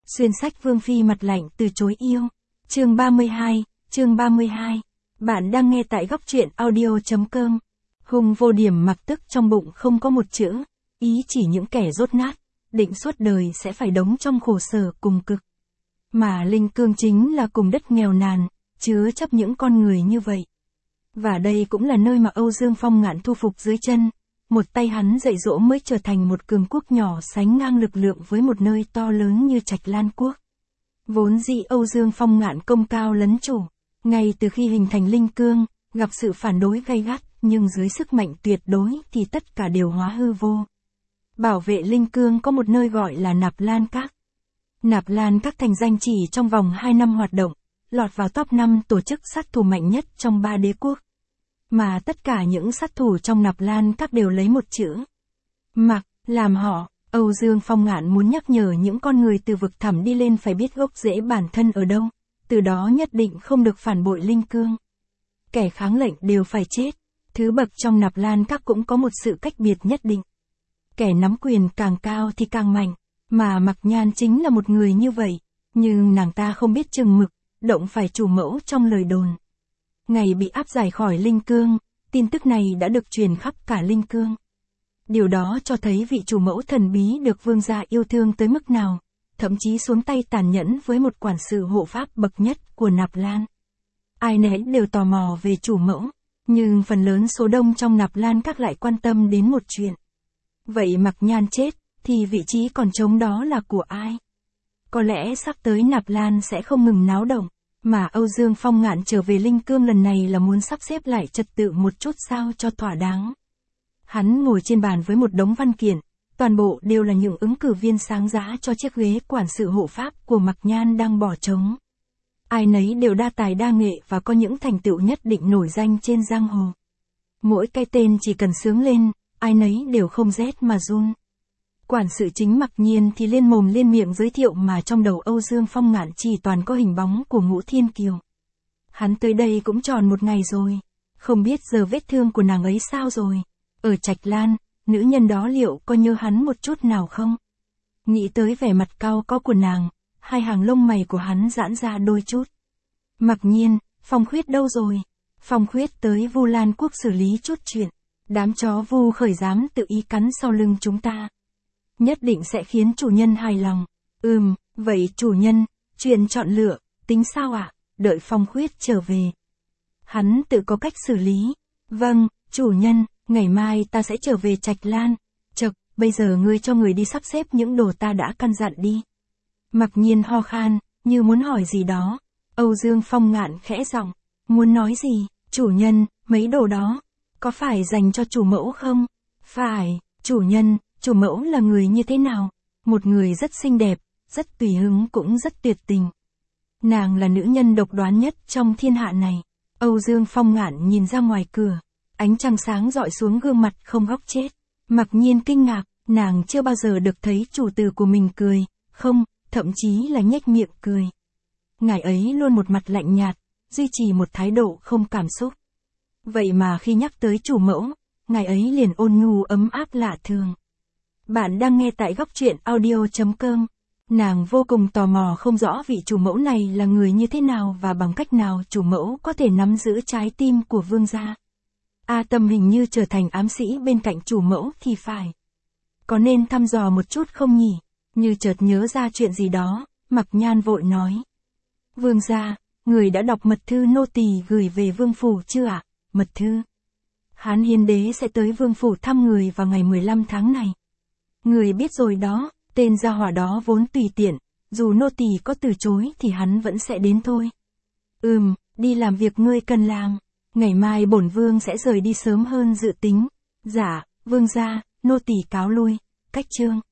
Xuyên sách Vương Phi mặt lạnh từ chối yêu. Chương 32, chương 32. Bạn đang nghe tại góc truyện audio.com. Hùng vô điểm mặc tức trong bụng không có một chữ, ý chỉ những kẻ dốt nát, định suốt đời sẽ phải đống trong khổ sở cùng cực. Mà Linh Cương chính là cùng đất nghèo nàn, chứa chấp những con người như vậy. Và đây cũng là nơi mà Âu Dương Phong Ngạn thu phục dưới chân. Một tay hắn dạy dỗ mới trở thành một cường quốc nhỏ sánh ngang lực lượng với một nơi to lớn như Trạch Lan Quốc. Vốn dĩ Âu Dương Phong Ngạn công cao lấn chủ, ngay từ khi hình thành Linh Cương, gặp sự phản đối gay gắt, nhưng dưới sức mạnh tuyệt đối thì tất cả đều hóa hư vô. Bảo vệ Linh Cương có một nơi gọi là Nạp Lan Các. Nạp Lan Các thành danh chỉ trong vòng 2 năm hoạt động, lọt vào top 5 tổ chức sát thủ mạnh nhất trong 3 đế quốc. Mà tất cả những sát thủ trong Nạp Lan Các đều lấy một chữ Mặc, làm họ. Âu Dương Phong Ngạn muốn nhắc nhở những con người từ vực thẳm đi lên phải biết gốc rễ bản thân ở đâu, từ đó nhất định không được phản bội Linh Cương. Kẻ kháng lệnh đều phải chết. Thứ bậc trong Nạp Lan Các cũng có một sự cách biệt nhất định. Kẻ nắm quyền càng cao thì càng mạnh, mà Mặc Nhan chính là một người như vậy, nhưng nàng ta không biết chừng mực, động phải chủ mẫu trong lời đồn. Ngày bị áp giải khỏi Linh Cương, tin tức này đã được truyền khắp cả Linh Cương. Điều đó cho thấy vị chủ mẫu thần bí được vương gia yêu thương tới mức nào, thậm chí xuống tay tàn nhẫn với một quản sự hộ pháp bậc nhất của Nạp Lan. Ai nấy đều tò mò về chủ mẫu, nhưng phần lớn số đông trong Nạp Lan Các lại quan tâm đến một chuyện. Vậy Mặc Nhan chết, thì vị trí còn trống đó là của ai? Có lẽ sắp tới Nạp Lan sẽ không ngừng náo động, mà Âu Dương Phong Ngạn trở về Linh Cương lần này là muốn sắp xếp lại trật tự một chút sao cho thỏa đáng. Hắn ngồi trên bàn với một đống văn kiện, toàn bộ đều là những ứng cử viên sáng giá cho chiếc ghế quản sự hộ pháp của Mặc Nhan đang bỏ trống. Ai nấy đều đa tài đa nghệ và có những thành tựu nhất định nổi danh trên giang hồ. Mỗi cái tên chỉ cần xướng lên, ai nấy đều không rét mà run. Quản sự chính Mặc Nhiên thì liên mồm liên miệng giới thiệu mà trong đầu Âu Dương Phong Ngạn chỉ toàn có hình bóng của Ngũ Thiên Kiều. Hắn tới đây cũng tròn 1 ngày rồi, không biết giờ vết thương của nàng ấy sao rồi. Ở Trạch Lan, nữ nhân đó liệu có nhớ hắn một chút nào không? Nghĩ tới vẻ mặt cau có của nàng, hai hàng lông mày của hắn giãn ra đôi chút. Mặc Nhiên, Phong Khuyết đâu rồi? Phong Khuyết tới Vu Lan Quốc xử lý chút chuyện. Đám chó Vu Khởi dám tự ý cắn sau lưng chúng ta. Nhất định sẽ khiến chủ nhân hài lòng. Vậy chủ nhân, chuyện chọn lựa, tính sao ạ? Đợi Phong Khuyết trở về. Hắn tự có cách xử lý. Vâng, chủ nhân, ngày mai ta sẽ trở về Trạch Lan. Chậc, bây giờ ngươi cho người đi sắp xếp những đồ ta đã căn dặn đi. Mặc Nhiên ho khan, như muốn hỏi gì đó. Âu Dương Phong Ngạn khẽ giọng, muốn nói gì? Chủ nhân, mấy đồ đó, có phải dành cho chủ mẫu không? Phải, chủ nhân. Chủ mẫu là người như thế nào? Một người rất xinh đẹp, rất tùy hứng cũng rất tuyệt tình. Nàng là nữ nhân độc đoán nhất trong thiên hạ này. Âu Dương Phong Ngạn nhìn ra ngoài cửa, ánh trăng sáng rọi xuống gương mặt không góc chết. Mặc Nhiên kinh ngạc, nàng chưa bao giờ được thấy chủ tử của mình cười, không, thậm chí là nhếch miệng cười. Ngài ấy luôn một mặt lạnh nhạt, duy trì một thái độ không cảm xúc. Vậy mà khi nhắc tới chủ mẫu, ngài ấy liền ôn nhu ấm áp lạ thường. Bạn đang nghe tại góc truyện audio.com. Nàng vô cùng tò mò không rõ vị chủ mẫu này là người như thế nào và bằng cách nào chủ mẫu có thể nắm giữ trái tim của vương gia. A Tâm hình như trở thành ám sĩ bên cạnh chủ mẫu thì phải. Có nên thăm dò một chút không nhỉ? Như chợt nhớ ra chuyện gì đó, Mặc Nhan vội nói. Vương gia, người đã đọc mật thư nô tỳ gửi về vương phủ chưa ạ? Mật thư. Hán Hiến Đế sẽ tới vương phủ thăm người vào ngày 15 tháng này. Người biết rồi đó, tên gia hỏa đó vốn tùy tiện, dù nô tỳ có từ chối thì hắn vẫn sẽ đến thôi. Đi làm việc ngươi cần làm, ngày mai bổn vương sẽ rời đi sớm hơn dự tính. Dạ, vương gia, nô tỳ cáo lui, cách chương.